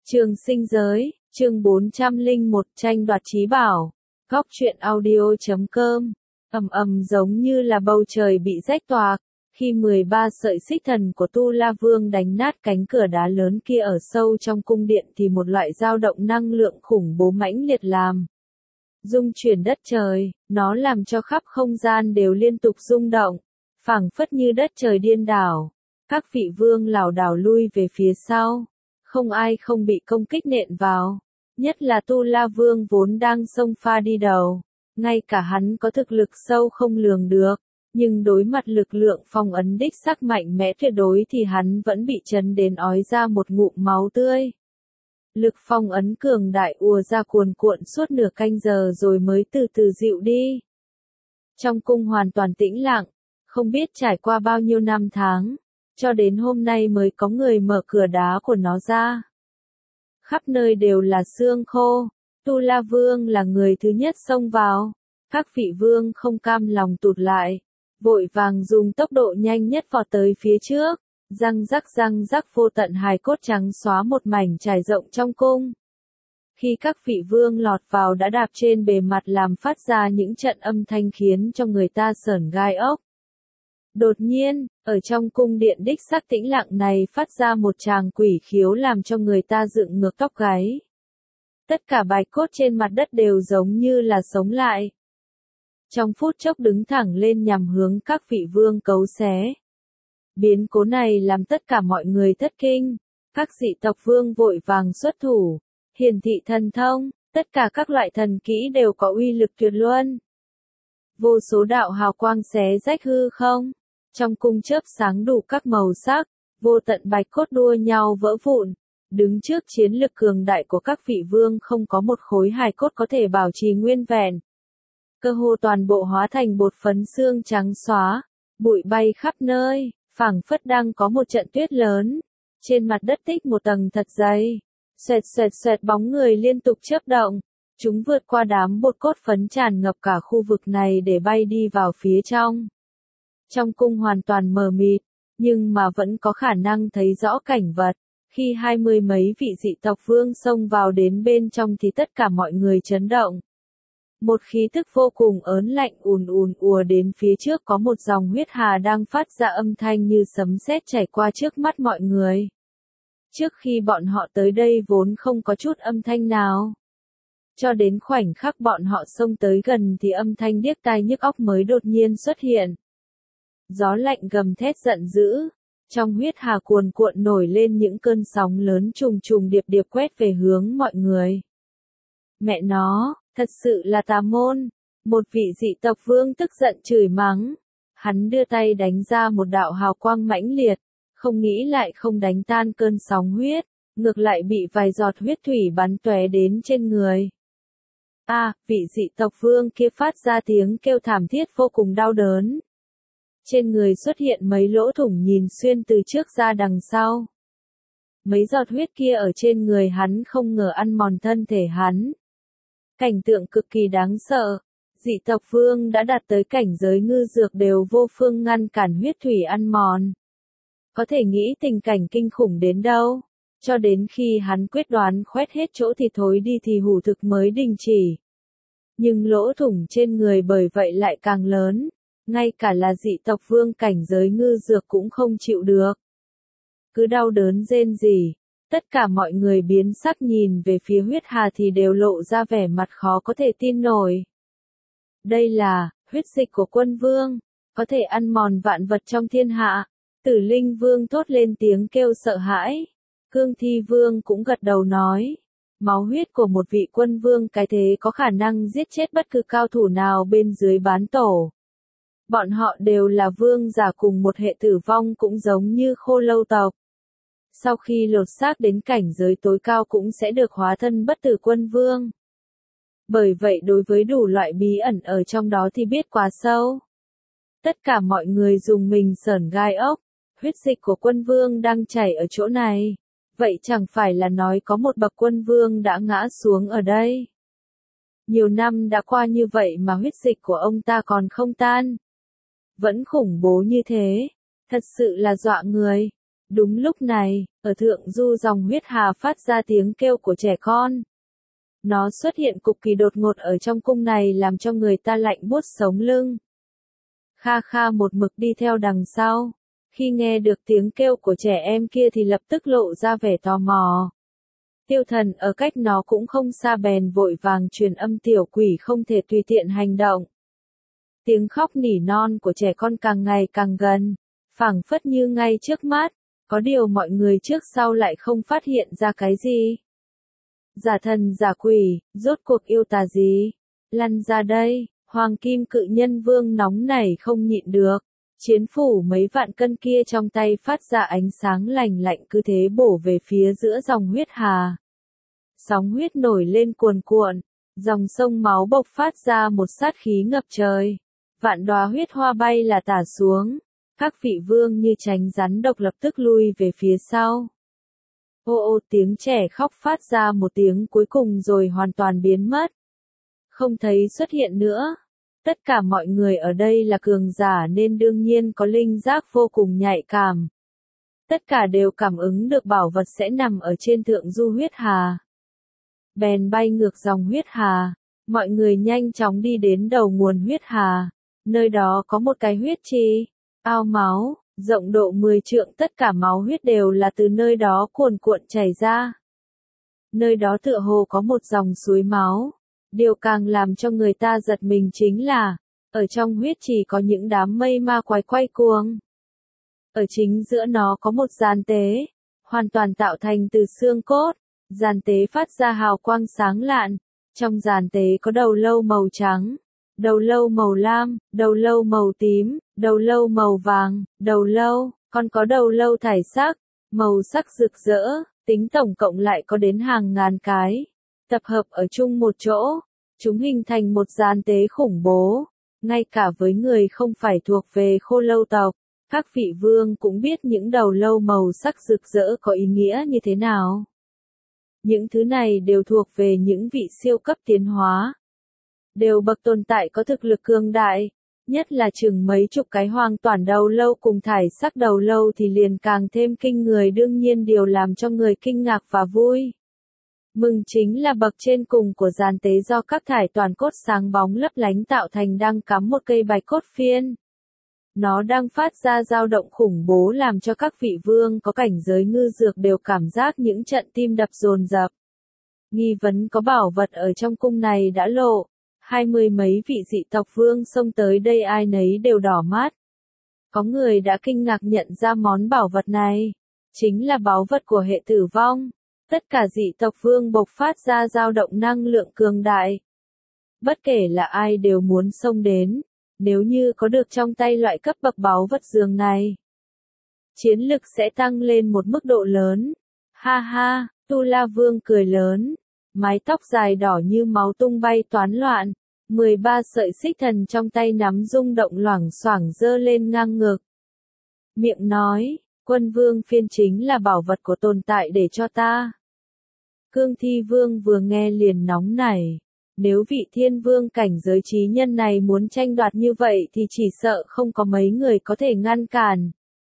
Trường sinh giới, chương 401 tranh đoạt trí bảo. Góc truyện audio.com. Ầm ầm giống như là bầu trời bị rách toạc, khi 13 sợi xích thần của Tu La Vương đánh nát cánh cửa đá lớn kia ở sâu trong cung điện thì một loại dao động năng lượng khủng bố mãnh liệt làm rung chuyển đất trời, nó làm cho khắp không gian đều liên tục rung động, phảng phất như đất trời điên đảo. Các vị vương lảo đảo lui về phía sau, không ai không bị công kích nện vào, nhất là Tu La Vương vốn đang xông pha đi đầu, ngay cả hắn có thực lực sâu không lường được, nhưng đối mặt lực lượng phong ấn đích sắc mạnh mẽ tuyệt đối thì hắn vẫn bị chấn đến ói ra một ngụm máu tươi. Lực phong ấn cường đại ùa ra cuồn cuộn suốt nửa canh giờ rồi mới từ từ dịu đi. Trong cung hoàn toàn tĩnh lặng, không biết trải qua bao nhiêu năm tháng, cho đến hôm nay mới có người mở cửa đá của nó ra. Khắp nơi đều là xương khô, Tu La Vương là người thứ nhất xông vào, các vị vương không cam lòng tụt lại, vội vàng dùng tốc độ nhanh nhất vọt tới phía trước, răng rắc vô tận hài cốt trắng xóa một mảnh trải rộng trong cung. Khi các vị vương lọt vào đã đạp trên bề mặt làm phát ra những trận âm thanh khiến cho người ta sởn gai ốc. Đột nhiên, ở trong cung điện đích sắc tĩnh lặng này phát ra một tràng quỷ khiếu làm cho người ta dựng ngược tóc gáy. Tất cả bạch cốt trên mặt đất đều giống như là sống lại. Trong phút chốc đứng thẳng lên nhằm hướng các vị vương cấu xé. Biến cố này làm tất cả mọi người thất kinh, các dị tộc vương vội vàng xuất thủ, hiển thị thần thông, tất cả các loại thần kỹ đều có uy lực tuyệt luân. Vô số đạo hào quang xé rách hư không, trong cung chớp sáng đủ các màu sắc, vô tận bạch cốt đua nhau vỡ vụn, đứng trước chiến lực cường đại của các vị vương không có một khối hài cốt có thể bảo trì nguyên vẹn. Cơ hồ toàn bộ hóa thành bột phấn xương trắng xóa, bụi bay khắp nơi, phảng phất đang có một trận tuyết lớn, trên mặt đất tích một tầng thật dày, xoẹt bóng người liên tục chớp động, chúng vượt qua đám bột cốt phấn tràn ngập cả khu vực này để bay đi vào phía trong. Trong cung hoàn toàn mờ mịt, nhưng mà vẫn có khả năng thấy rõ cảnh vật, khi 20 mấy vị dị tộc vương xông vào đến bên trong thì tất cả mọi người chấn động. Một khí thức vô cùng ớn lạnh ùn ùa đến phía trước, có một dòng huyết hà đang phát ra âm thanh như sấm sét chảy qua trước mắt mọi người. Trước khi bọn họ tới đây vốn không có chút âm thanh nào. Cho đến khoảnh khắc bọn họ xông tới gần thì âm thanh điếc tai nhức óc mới đột nhiên xuất hiện. Gió lạnh gầm thét giận dữ, trong huyết hà cuồn cuộn nổi lên những cơn sóng lớn trùng điệp quét về hướng mọi người. Mẹ nó, thật sự là tà môn, một vị dị tộc vương tức giận chửi mắng. Hắn đưa tay đánh ra một đạo hào quang mãnh liệt, không nghĩ lại không đánh tan cơn sóng huyết, ngược lại bị vài giọt huyết thủy bắn tóe đến trên người. Vị dị tộc vương kia phát ra tiếng kêu thảm thiết vô cùng đau đớn. Trên người xuất hiện mấy lỗ thủng nhìn xuyên từ trước ra đằng sau. Mấy giọt huyết kia ở trên người hắn không ngờ ăn mòn thân thể hắn. Cảnh tượng cực kỳ đáng sợ, dị tộc vương đã đạt tới cảnh giới ngư dược đều vô phương ngăn cản huyết thủy ăn mòn. Có thể nghĩ tình cảnh kinh khủng đến đâu, cho đến khi hắn quyết đoán khoét hết chỗ thịt thối đi thì hủ thực mới đình chỉ. Nhưng lỗ thủng trên người bởi vậy lại càng lớn, ngay cả là dị tộc vương cảnh giới ngư dược cũng không chịu được. Cứ đau đớn rên rỉ, tất cả mọi người biến sắc nhìn về phía huyết hà thì đều lộ ra vẻ mặt khó có thể tin nổi. Đây là huyết dịch của quân vương, có thể ăn mòn vạn vật trong thiên hạ. Tử Linh Vương thốt lên tiếng kêu sợ hãi. Cương Thi Vương cũng gật đầu nói. Máu huyết của một vị quân vương cái thế có khả năng giết chết bất cứ cao thủ nào bên dưới bán tổ. Bọn họ đều là vương giả cùng một hệ tử vong cũng giống như Khô Lâu tộc. Sau khi lột xác đến cảnh giới tối cao cũng sẽ được hóa thân bất tử quân vương. Bởi vậy đối với đủ loại bí ẩn ở trong đó thì biết quá sâu. Tất cả mọi người dùng mình sởn gai ốc, huyết dịch của quân vương đang chảy ở chỗ này. Vậy chẳng phải là nói có một bậc quân vương đã ngã xuống ở đây. Nhiều năm đã qua như vậy mà huyết dịch của ông ta còn không tan. Vẫn khủng bố như thế, thật sự là dọa người. Đúng lúc này, ở thượng du dòng huyết hà phát ra tiếng kêu của trẻ con. Nó xuất hiện cực kỳ đột ngột ở trong cung này làm cho người ta lạnh buốt sống lưng. Kha Kha một mực đi theo đằng sau. Khi nghe được tiếng kêu của trẻ em kia thì lập tức lộ ra vẻ tò mò. Tiêu Thần ở cách nó cũng không xa bèn vội vàng truyền âm tiểu quỷ không thể tùy tiện hành động. Tiếng khóc nỉ non của trẻ con càng ngày càng gần, phảng phất như ngay trước mắt, có điều mọi người trước sau lại không phát hiện ra cái gì. Giả thần giả quỷ, rốt cuộc yêu tà gì? Lăn ra đây, Hoàng Kim Cự Nhân Vương nóng nảy không nhịn được. Chiến phủ mấy vạn cân kia trong tay phát ra ánh sáng lành lạnh cứ thế bổ về phía giữa dòng huyết hà. Sóng huyết nổi lên cuồn cuộn, dòng sông máu bộc phát ra một sát khí ngập trời. Vạn đóa huyết hoa bay là tả xuống, các vị vương như tránh rắn độc lập tức lui về phía sau. Ô ô tiếng trẻ khóc phát ra một tiếng cuối cùng rồi hoàn toàn biến mất. Không thấy xuất hiện nữa. Tất cả mọi người ở đây là cường giả nên đương nhiên có linh giác vô cùng nhạy cảm. Tất cả đều cảm ứng được bảo vật sẽ nằm ở trên thượng du huyết hà. Bèn bay ngược dòng huyết hà, mọi người nhanh chóng đi đến đầu nguồn huyết hà. Nơi đó có một cái huyết trì, ao máu, rộng độ 10 trượng, tất cả máu huyết đều là từ nơi đó cuồn cuộn chảy ra. Nơi đó tựa hồ có một dòng suối máu. Điều càng làm cho người ta giật mình chính là, ở trong huyết trì có những đám mây ma quái quay cuồng. Ở chính giữa nó có một giàn tế, hoàn toàn tạo thành từ xương cốt. Giàn tế phát ra hào quang sáng lạn. Trong giàn tế có đầu lâu màu trắng, đầu lâu màu lam, đầu lâu màu tím, đầu lâu màu vàng, đầu lâu, còn có đầu lâu thải sắc, màu sắc rực rỡ, tính tổng cộng lại có đến hàng ngàn cái. Tập hợp ở chung một chỗ, chúng hình thành một giàn tế khủng bố. Ngay cả với người không phải thuộc về Khô Lâu tộc, các vị vương cũng biết những đầu lâu màu sắc rực rỡ có ý nghĩa như thế nào. Những thứ này đều thuộc về những vị siêu cấp tiến hóa. Đều bậc tồn tại có thực lực cường đại, nhất là chừng mấy chục cái hoàng toản đầu lâu cùng thải sắc đầu lâu thì liền càng thêm kinh người, đương nhiên điều làm cho người kinh ngạc và vui mừng chính là bậc trên cùng của giàn tế do các thải toàn cốt sáng bóng lấp lánh tạo thành đang cắm một cây bạch cốt phiên. Nó đang phát ra dao động khủng bố làm cho các vị vương có cảnh giới ngư dược đều cảm giác những trận tim đập dồn dập. Nghi vấn có bảo vật ở trong cung này đã lộ. 20 mấy vị dị tộc vương xông tới đây ai nấy đều đỏ mắt. Có người đã kinh ngạc nhận ra món bảo vật này chính là báu vật của hệ tử vong. Tất cả dị tộc vương bộc phát ra dao động năng lượng cường đại. Bất kể là ai đều muốn xông đến, nếu như có được trong tay loại cấp bậc báu vật dường này. Chiến lực sẽ tăng lên một mức độ lớn. Ha ha, Tu La Vương cười lớn. Mái tóc dài đỏ như máu tung bay toán loạn. 13 sợi xích thần trong tay nắm rung động loảng xoảng giơ lên ngang ngực. Miệng nói, Quân Vương phiên chính là bảo vật của tồn tại để cho ta. Cương Thi Vương vừa nghe liền nóng nảy. Nếu vị thiên vương cảnh giới trí nhân này muốn tranh đoạt như vậy thì chỉ sợ không có mấy người có thể ngăn cản.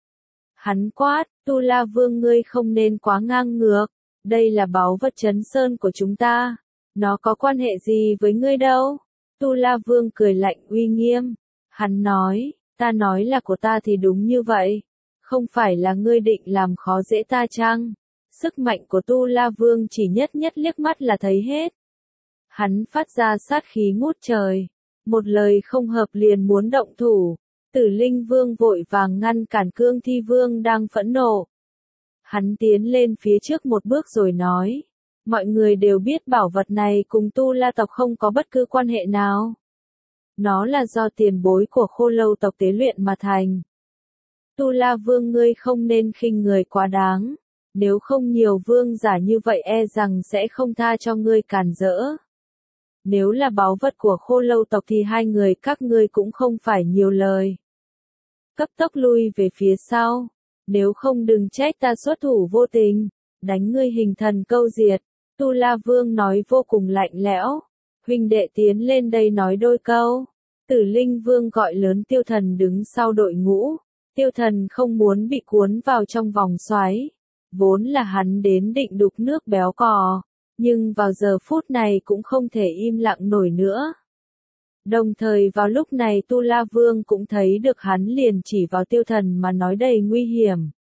Hắn quát, Tu La Vương ngươi không nên quá ngang ngược. Đây là báu vật Trấn Sơn của chúng ta. Nó có quan hệ gì với ngươi đâu? Tu La Vương cười lạnh uy nghiêm. Hắn nói, ta nói là của ta thì đúng như vậy. Không phải là ngươi định làm khó dễ ta chăng? Sức mạnh của Tu La Vương chỉ nhất liếc mắt là thấy hết. Hắn phát ra sát khí ngút trời. Một lời không hợp liền muốn động thủ. Tử Linh Vương vội vàng ngăn cản Cương Thi Vương đang phẫn nộ. Hắn tiến lên phía trước một bước rồi nói. Mọi người đều biết bảo vật này cùng Tu La tộc không có bất cứ quan hệ nào. Nó là do tiền bối của Khô Lâu tộc tế luyện mà thành. Tu La Vương ngươi không nên khinh người quá đáng. Nếu không nhiều vương giả như vậy e rằng sẽ không tha cho ngươi cản rỡ. Nếu là báu vật của Khô Lâu tộc thì hai người các ngươi cũng không phải nhiều lời. Cấp tốc lui về phía sau. Nếu không đừng trách ta xuất thủ vô tình. Đánh ngươi hình thần câu diệt. Tu La Vương nói vô cùng lạnh lẽo. Huynh đệ tiến lên đây nói đôi câu. Tử Linh Vương gọi lớn Tiêu Thần đứng sau đội ngũ. Tiêu Thần không muốn bị cuốn vào trong vòng xoáy. Vốn là hắn đến định đục nước béo cò, nhưng vào giờ phút này cũng không thể im lặng nổi nữa. Đồng thời vào lúc này Tu La Vương cũng thấy được hắn liền chỉ vào Tiêu Thần mà nói đầy nguy hiểm.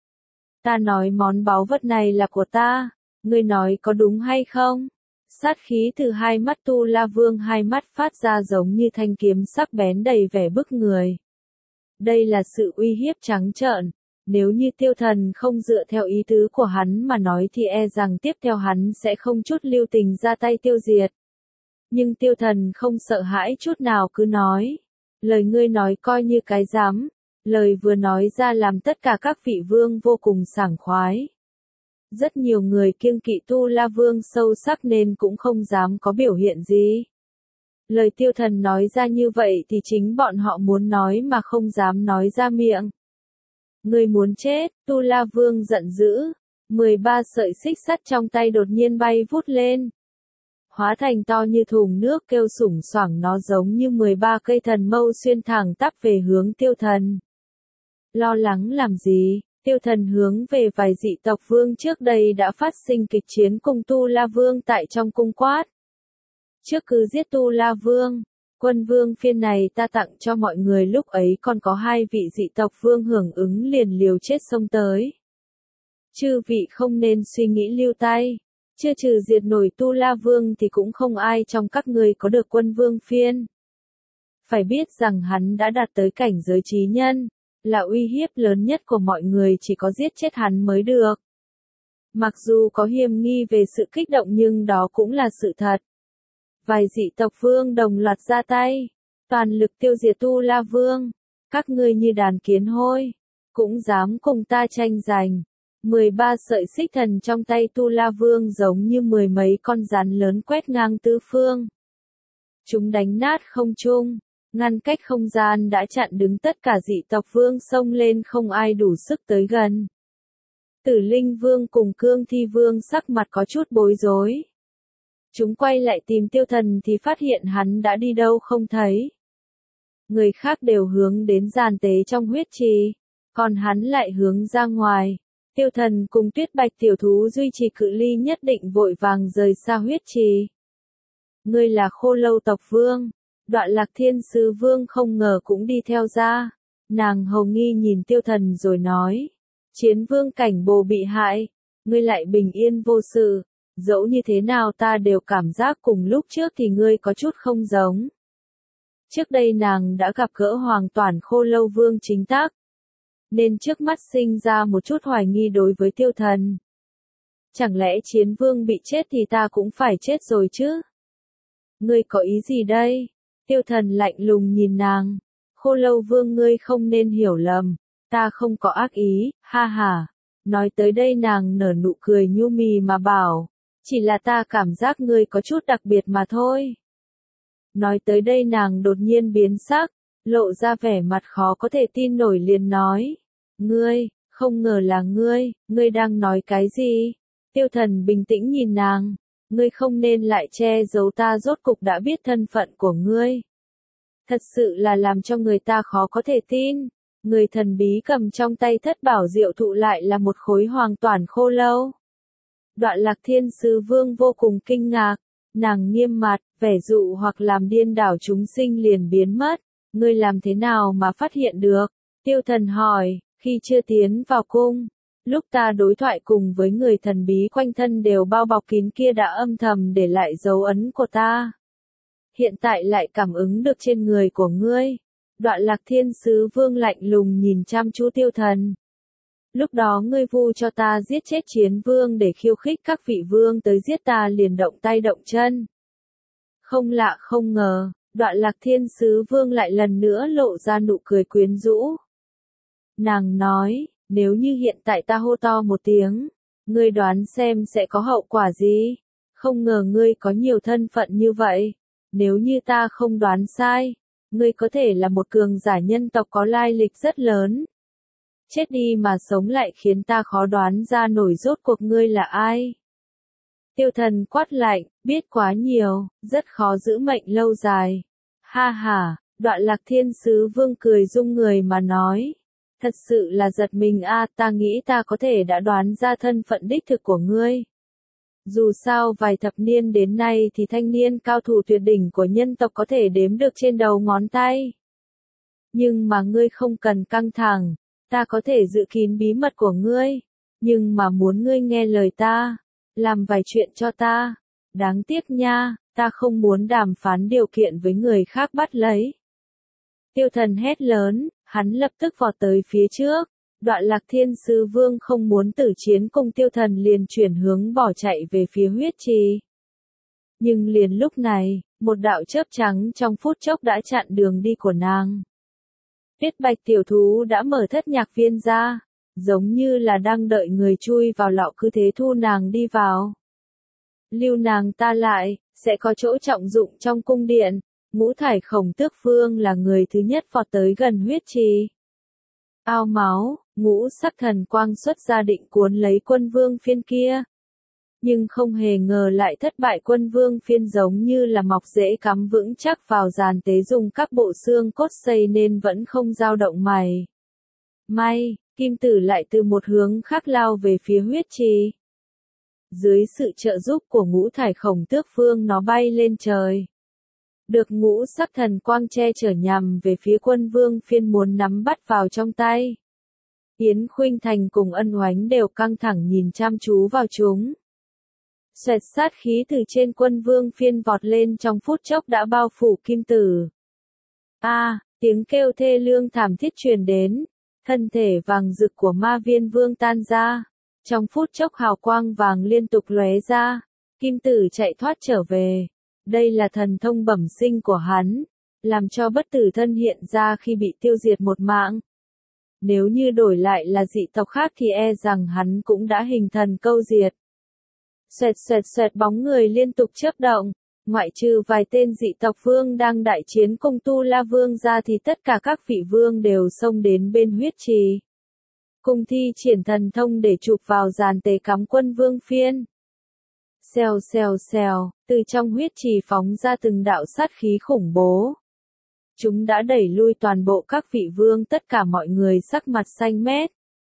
Ta nói món báu vật này là của ta, ngươi nói có đúng hay không? Sát khí từ hai mắt Tu La Vương hai mắt phát ra giống như thanh kiếm sắc bén đầy vẻ bức người. Đây là sự uy hiếp trắng trợn, nếu như Tiêu Thần không dựa theo ý tứ của hắn mà nói thì e rằng tiếp theo hắn sẽ không chút lưu tình ra tay tiêu diệt. Nhưng Tiêu Thần không sợ hãi chút nào cứ nói, lời ngươi nói coi như cái dám, lời vừa nói ra làm tất cả các vị vương vô cùng sảng khoái. Rất nhiều người kiêng kỵ Tu La Vương sâu sắc nên cũng không dám có biểu hiện gì. Lời Tiêu Thần nói ra như vậy thì chính bọn họ muốn nói mà không dám nói ra miệng. Ngươi muốn chết, Tu La Vương giận dữ, 13 sợi xích sắt trong tay đột nhiên bay vút lên. Hóa thành to như thùng nước kêu sủng soảng, nó giống như 13 cây thần mâu xuyên thẳng tắp về hướng Tiêu Thần. Lo lắng làm gì? Tiêu Thần hướng về vài dị tộc vương trước đây đã phát sinh kịch chiến cùng Tu La Vương tại trong cung quát. Trước cứ giết Tu La Vương, quân vương phiên này ta tặng cho mọi người, lúc ấy còn có 2 vị dị tộc vương hưởng ứng liền liều chết xông tới. Chư vị không nên suy nghĩ lưu tay, chưa trừ diệt nổi Tu La Vương thì cũng không ai trong các ngươi có được quân vương phiên. Phải biết rằng hắn đã đạt tới cảnh giới trí nhân, là uy hiếp lớn nhất của mọi người, chỉ có giết chết hắn mới được. Mặc dù có hiềm nghi về sự kích động nhưng đó cũng là sự thật. Vài dị tộc vương đồng loạt ra tay, toàn lực tiêu diệt Tu La Vương. Các ngươi như đàn kiến hôi, cũng dám cùng ta tranh giành. 13 sợi xích thần trong tay Tu La Vương giống như 10 mấy con rắn lớn quét ngang tứ phương. Chúng đánh nát không trung, ngăn cách không gian đã chặn đứng tất cả dị tộc vương xông lên, không ai đủ sức tới gần. Tử Linh Vương cùng Cương Thi Vương sắc mặt có chút bối rối. Chúng quay lại tìm Tiêu Thần thì phát hiện hắn đã đi đâu không thấy. Người khác đều hướng đến giàn tế trong huyết trì, còn hắn lại hướng ra ngoài. Tiêu Thần cùng Tuyết Bạch tiểu thú duy trì cự ly nhất định vội vàng rời xa huyết trì. Ngươi là Khô Lâu tộc vương. Đoạn Lạc Thiên Sứ Vương không ngờ cũng đi theo ra. Nàng hầu nghi nhìn Tiêu Thần rồi nói. Chiến vương cảnh bồ bị hại, ngươi lại bình yên vô sự. Dẫu như thế nào ta đều cảm giác cùng lúc trước thì ngươi có chút không giống. Trước đây nàng đã gặp gỡ hoàn toàn Khô Lâu Vương chính tác, nên trước mắt sinh ra một chút hoài nghi đối với Tiêu Thần. Chẳng lẽ chiến vương bị chết thì ta cũng phải chết rồi chứ? Ngươi có ý gì đây? Tiêu Thần lạnh lùng nhìn nàng. Khô Lâu Vương, ngươi không nên hiểu lầm, ta không có ác ý, ha ha. Nói tới đây nàng nở nụ cười nhu mì mà bảo, chỉ là ta cảm giác ngươi có chút đặc biệt mà thôi. Nói tới đây nàng đột nhiên biến sắc, lộ ra vẻ mặt khó có thể tin nổi liền nói. Ngươi, không ngờ là ngươi đang nói cái gì? Tiêu Thần bình tĩnh nhìn nàng. Ngươi không nên lại che giấu, ta rốt cục đã biết thân phận của ngươi. Thật sự là làm cho người ta khó có thể tin. Người thần bí cầm trong tay thất bảo diệu thụ lại là một khối hoàn toàn khô lâu. Đoạn Lạc Thiên Sứ Vương vô cùng kinh ngạc. Nàng nghiêm mặt, vẻ dụ hoặc làm điên đảo chúng sinh liền biến mất. Ngươi làm thế nào mà phát hiện được? Tiêu Thần hỏi, khi chưa tiến vào cung. Lúc ta đối thoại cùng với người thần bí quanh thân đều bao bọc kín kia đã âm thầm để lại dấu ấn của ta. Hiện tại lại cảm ứng được trên người của ngươi. Đoạn Lạc Thiên Sứ Vương lạnh lùng nhìn chăm chú Tiêu Thần. Lúc đó ngươi vu cho ta giết chết chiến vương để khiêu khích các vị vương tới giết ta, liền động tay động chân. Không lạ không ngờ, Đoạn Lạc Thiên Sứ Vương lại lần nữa lộ ra nụ cười quyến rũ. Nàng nói, nếu như hiện tại ta hô to một tiếng, ngươi đoán xem sẽ có hậu quả gì? Không ngờ ngươi có nhiều thân phận như vậy. Nếu như ta không đoán sai, ngươi có thể là một cường giả nhân tộc có lai lịch rất lớn. Chết đi mà sống lại khiến ta khó đoán ra nổi rốt cuộc ngươi là ai. Tiêu Thần quát lạnh, biết quá nhiều, rất khó giữ mệnh lâu dài. Ha ha, Đoạn Lạc Thiên Sứ Vương cười rung người mà nói. Thật sự là giật mình a, ta nghĩ ta có thể đã đoán ra thân phận đích thực của ngươi. Dù sao vài thập niên đến nay thì thanh niên cao thủ tuyệt đỉnh của nhân tộc có thể đếm được trên đầu ngón tay. Nhưng mà ngươi không cần căng thẳng, ta có thể giữ kín bí mật của ngươi, nhưng mà muốn ngươi nghe lời ta, làm vài chuyện cho ta. Đáng tiếc nha, ta không muốn đàm phán điều kiện với người khác bắt lấy. Tiêu Thần hét lớn, hắn lập tức vọt tới phía trước. Đoạn Lạc Thiên Sứ Vương không muốn tử chiến cùng Tiêu Thần liền chuyển hướng bỏ chạy về phía huyết trì. Nhưng liền lúc này, một đạo chớp trắng trong phút chốc đã chặn đường đi của nàng. Tuyết Bạch tiểu thú đã mở thất nhạc viên ra, giống như là đang đợi người chui vào lọ cứ thế thu nàng đi vào. Lưu nàng ta lại, sẽ có chỗ trọng dụng trong cung điện. Ngũ Thải Khổng Tước Vương là người thứ nhất vọt tới gần huyết trì. Ao máu, ngũ sắc thần quang xuất ra định cuốn lấy Quân Vương Phiên kia. Nhưng không hề ngờ lại thất bại, Quân Vương Phiên giống như là mọc rễ cắm vững chắc vào giàn tế dùng các bộ xương cốt xây nên vẫn không dao động mảy may. Kim Tử lại từ một hướng khác lao về phía huyết trì. Dưới sự trợ giúp của Ngũ Thải Khổng Tước Vương nó bay lên trời. Được ngũ sắc thần quang che chở nhằm về phía Quân Vương Phiên muốn nắm bắt vào trong tay. Yến Khuynh Thành cùng Ân Oánh đều căng thẳng nhìn chăm chú vào chúng. Xoẹt, sát khí từ trên Quân Vương Phiên vọt lên trong phút chốc đã bao phủ Kim Tử. Tiếng kêu thê lương thảm thiết truyền đến, thân thể vàng rực của Ma Viên Vương tan ra. Trong phút chốc hào quang vàng liên tục lóe ra, Kim Tử chạy thoát trở về. Đây là thần thông bẩm sinh của hắn, làm cho bất tử thân hiện ra khi bị tiêu diệt một mạng. Nếu như đổi lại là dị tộc khác thì e rằng hắn cũng đã hình thần câu diệt. Xoẹt xoẹt xoẹt, bóng người liên tục chớp động, ngoại trừ vài tên dị tộc vương đang đại chiến cùng Tu La Vương ra thì tất cả các vị vương đều xông đến bên huyết trì. Cùng thi triển thần thông để chụp vào giàn tế cắm Quân Vương Phiên. Xèo xèo xèo, từ trong huyết trì phóng ra từng đạo sát khí khủng bố. Chúng đã đẩy lui toàn bộ các vị vương, tất cả mọi người sắc mặt xanh mét.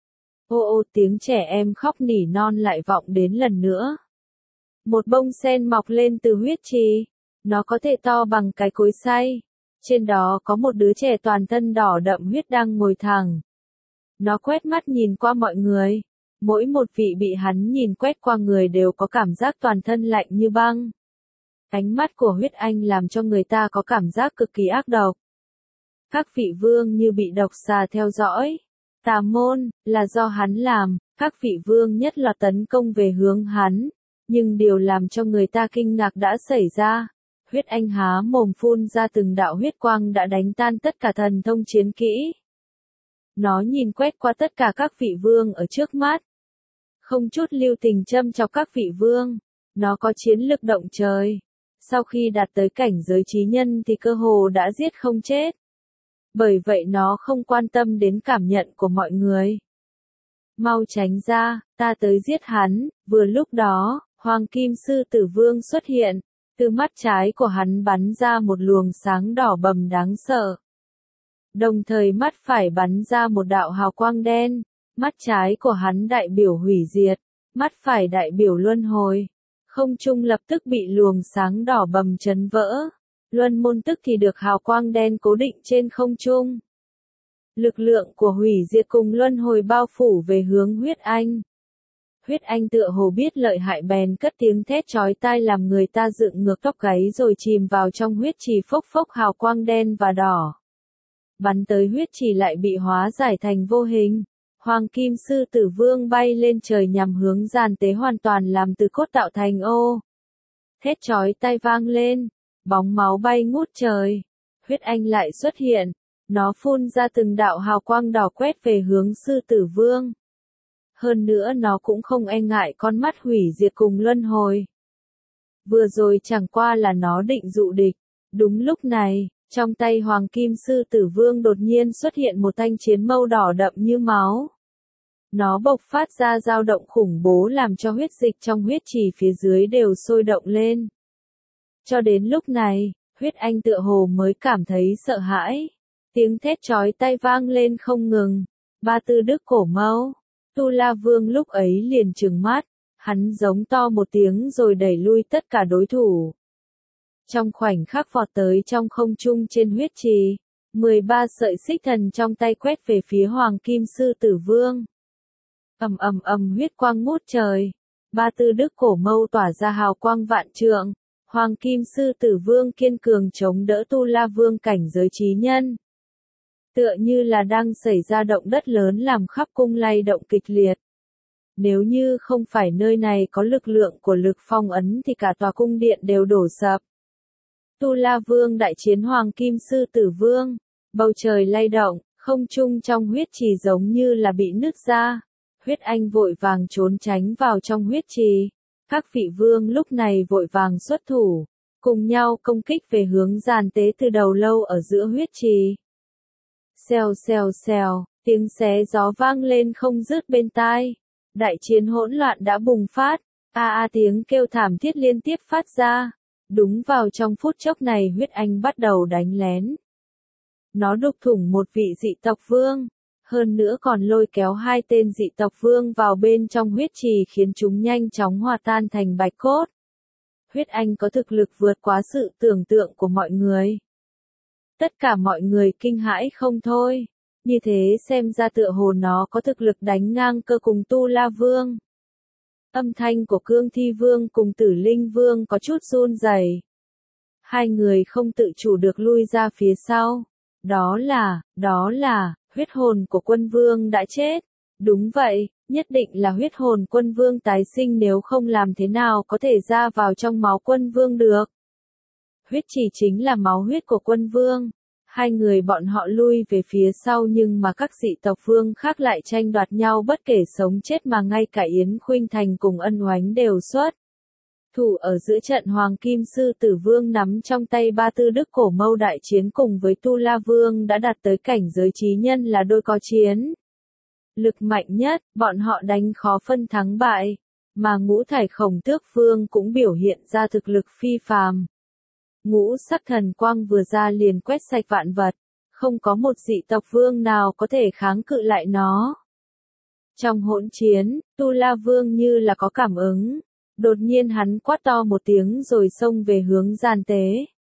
Ô, tiếng trẻ em khóc nỉ non lại vọng đến lần nữa. Một bông sen mọc lên từ huyết trì, nó có thể to bằng cái cối xay. Trên đó có một đứa trẻ toàn thân đỏ đậm huyết đang ngồi thẳng. Nó quét mắt nhìn qua mọi người. Mỗi một vị bị hắn nhìn quét qua người đều có cảm giác toàn thân lạnh như băng. Ánh mắt của huyết anh làm cho người ta có cảm giác cực kỳ ác độc. Các vị vương như bị độc xà theo dõi. Tà môn, là do hắn làm, các vị vương nhất loạt tấn công về hướng hắn. Nhưng điều làm cho người ta kinh ngạc đã xảy ra. Huyết anh há mồm phun ra từng đạo huyết quang đã đánh tan tất cả thần thông chiến kỹ. Nó nhìn quét qua tất cả các vị vương ở trước mắt. Không chút lưu tình châm chọc các vị vương. Nó có chiến lực động trời. Sau khi đạt tới cảnh giới chí nhân thì cơ hồ đã giết không chết. Bởi vậy nó không quan tâm đến cảm nhận của mọi người. Mau tránh ra, ta tới giết hắn. Vừa lúc đó, Hoàng Kim Sư Tử Vương xuất hiện. Từ mắt trái của hắn bắn ra một luồng sáng đỏ bầm đáng sợ. Đồng thời mắt phải bắn ra một đạo hào quang đen. Mắt trái của hắn đại biểu hủy diệt, mắt phải đại biểu luân hồi. Không trung lập tức bị luồng sáng đỏ bầm chấn vỡ. Luân môn tức thì được hào quang đen cố định trên không trung. Lực lượng của hủy diệt cùng luân hồi bao phủ về hướng huyết anh. Huyết anh tựa hồ biết lợi hại bèn cất tiếng thét chói tai làm người ta dựng ngược tóc gáy rồi chìm vào trong huyết trì, phốc phốc hào quang đen và đỏ. Bắn tới huyết trì lại bị hóa giải thành vô hình. Hoàng Kim Sư Tử Vương bay lên trời nhằm hướng giàn tế hoàn toàn làm từ cốt tạo thành ô. Thét chói tai vang lên, bóng máu bay ngút trời. Huyết anh lại xuất hiện, nó phun ra từng đạo hào quang đỏ quét về hướng Sư Tử Vương. Hơn nữa nó cũng không e ngại con mắt hủy diệt cùng luân hồi. Vừa rồi chẳng qua là nó định dụ địch. Đúng lúc này, trong tay Hoàng Kim Sư Tử Vương đột nhiên xuất hiện một thanh chiến mâu đỏ đậm như máu. Nó bộc phát ra dao động khủng bố làm cho huyết dịch trong huyết trì phía dưới đều sôi động lên. Cho đến lúc này, huyết anh tựa hồ mới cảm thấy sợ hãi. Tiếng thét chói tai vang lên không ngừng. Ba Tư Đức Cổ Mâu. Tu La Vương lúc ấy liền trừng mắt, hắn giống to một tiếng rồi đẩy lui tất cả đối thủ. Trong khoảnh khắc vọt tới trong không trung trên huyết trì, 13 sợi xích thần trong tay quét về phía Hoàng Kim Sư Tử Vương. Ầm ầm ầm, huyết quang ngút trời. Ba Tư Đức Cổ Mâu tỏa ra hào quang vạn trượng. Hoàng Kim Sư Tử Vương kiên cường chống đỡ Tu La Vương cảnh giới chí nhân. Tựa như là đang xảy ra động đất lớn làm khắp cung lay động kịch liệt. Nếu như không phải nơi này có lực lượng của lực phong ấn thì cả tòa cung điện đều đổ sập. Tu La Vương đại chiến Hoàng Kim Sư Tử Vương. Bầu trời lay động, không trung trong huyết trì giống như là bị nứt ra. Huyết Anh vội vàng trốn tránh vào trong huyết trì. Các vị vương lúc này vội vàng xuất thủ, cùng nhau công kích về hướng giàn tế từ đầu lâu ở giữa huyết trì. Xèo xèo xèo, tiếng xé gió vang lên không dứt bên tai. Đại chiến hỗn loạn đã bùng phát, tiếng kêu thảm thiết liên tiếp phát ra. Đúng vào trong phút chốc này Huyết Anh bắt đầu đánh lén. Nó đục thủng một vị dị tộc vương, hơn nữa còn lôi kéo hai tên dị tộc vương vào bên trong huyết trì khiến chúng nhanh chóng hòa tan thành bạch cốt. Huyết Anh có thực lực vượt quá sự tưởng tượng của mọi người. Tất cả mọi người kinh hãi không thôi, như thế xem ra tựa hồ nó có thực lực đánh ngang cơ cùng Tu La Vương. Âm thanh của Cương Thi Vương cùng Tử Linh Vương có chút run rẩy. Hai người không tự chủ được lui ra phía sau. Đó là, huyết hồn của Quân Vương đã chết. Đúng vậy, nhất định là huyết hồn Quân Vương tái sinh, nếu không làm thế nào có thể ra vào trong máu Quân Vương được. Huyết chỉ chính là máu huyết của Quân Vương. Hai người bọn họ lui về phía sau nhưng mà các dị tộc vương khác lại tranh đoạt nhau bất kể sống chết, mà ngay cả Yến Khuynh Thành cùng Ân Oánh đều xuất thủ ở giữa trận. Hoàng Kim Sư Tử Vương nắm trong tay Ba Tư Đức Cổ Mâu đại chiến cùng với Tu La Vương đã đạt tới cảnh giới chí nhân là đôi có chiến lực mạnh nhất, bọn họ đánh khó phân thắng bại, mà Ngũ Thải Khổng Tước Vương cũng biểu hiện ra thực lực phi phàm. Ngũ sắc thần quang vừa ra liền quét sạch vạn vật, không có một dị tộc vương nào có thể kháng cự lại nó. Trong hỗn chiến, Tu La Vương như là có cảm ứng, đột nhiên hắn quát to một tiếng rồi xông về hướng giàn tế.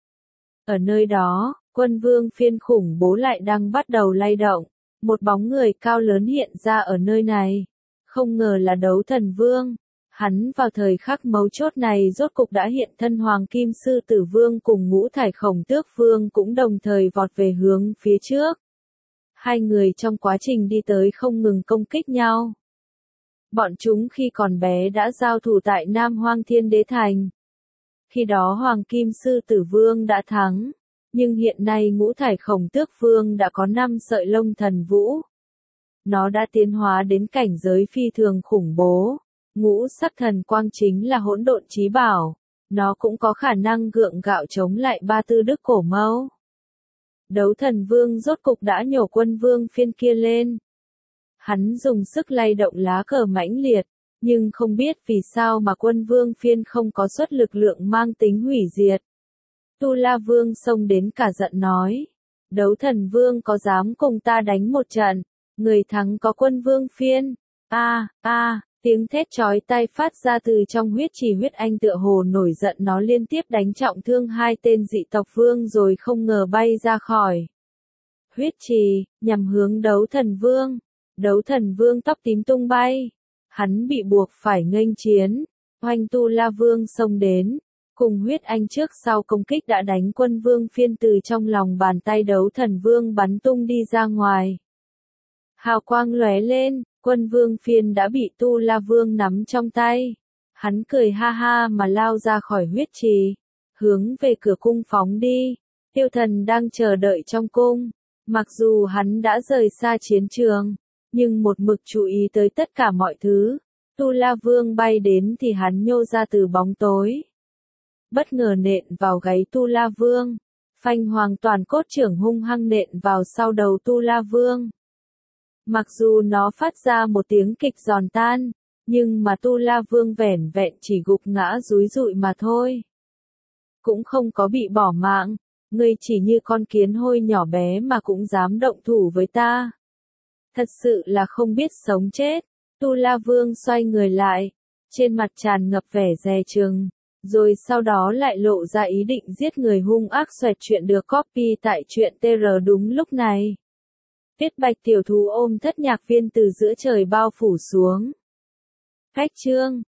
Ở nơi đó, Quân Vương phiên khủng bố lại đang bắt đầu lay động, một bóng người cao lớn hiện ra ở nơi này. Không ngờ là Đấu Thần Vương. Hắn vào thời khắc mấu chốt này rốt cục đã hiện thân. Hoàng Kim Sư Tử Vương cùng Ngũ Thải Khổng Tước Vương cũng đồng thời vọt về hướng phía trước. Hai người trong quá trình đi tới không ngừng công kích nhau. Bọn chúng khi còn bé đã giao thủ tại Nam Hoang Thiên Đế Thành. Khi đó Hoàng Kim Sư Tử Vương đã thắng, nhưng hiện nay Ngũ Thải Khổng Tước Vương đã có 5 sợi lông thần vũ. Nó đã tiến hóa đến cảnh giới phi thường khủng bố. Ngũ sắc thần quang chính là hỗn độn chí bảo, nó cũng có khả năng gượng gạo chống lại Ba Tư Đức Cổ Mâu. Đấu Thần Vương rốt cục đã nhổ Quân Vương phiên kia lên. Hắn dùng sức lay động lá cờ mãnh liệt, nhưng không biết vì sao mà Quân Vương phiên không có xuất lực lượng mang tính hủy diệt. Tu La Vương xông đến cả giận nói, Đấu Thần Vương có dám cùng ta đánh một trận, người thắng có Quân Vương phiên. Tiếng thét chói tai phát ra từ trong huyết trì. Huyết Anh tựa hồ nổi giận, nó liên tiếp đánh trọng thương hai tên dị tộc vương rồi không ngờ bay ra khỏi huyết trì, nhằm hướng Đấu Thần Vương. Đấu Thần Vương tóc tím tung bay. Hắn bị buộc phải nghênh chiến. Oanh! Tu La Vương xông đến, cùng Huyết Anh trước sau công kích đã đánh Quân Vương phiên từ trong lòng bàn tay Đấu Thần Vương bắn tung đi ra ngoài. Hào quang lóe lên. Quân Vương phiên đã bị Tu La Vương nắm trong tay. Hắn cười ha ha mà lao ra khỏi huyết trì, hướng về cửa cung phóng đi. Tiêu Thần đang chờ đợi trong cung. Mặc dù hắn đã rời xa chiến trường, nhưng một mực chú ý tới tất cả mọi thứ. Tu La Vương bay đến thì hắn nhô ra từ bóng tối, bất ngờ nện vào gáy Tu La Vương. Phanh! Hoàng toàn cốt trưởng hung hăng nện vào sau đầu Tu La Vương. Mặc dù nó phát ra một tiếng kịch giòn tan, nhưng mà Tu La Vương vẻn vẹn chỉ gục ngã rúi rụi mà thôi. Cũng không có bị bỏ mạng. Ngươi chỉ như con kiến hôi nhỏ bé mà cũng dám động thủ với ta. Thật sự là không biết sống chết. Tu La Vương xoay người lại, trên mặt tràn ngập vẻ dè chừng, rồi sau đó lại lộ ra ý định giết người hung ác xoẹt chuyện được copy tại truyện TR đúng lúc này. Tuyết Bạch tiểu thú ôm Thất Nhạc Viên từ giữa trời bao phủ xuống. Khách chương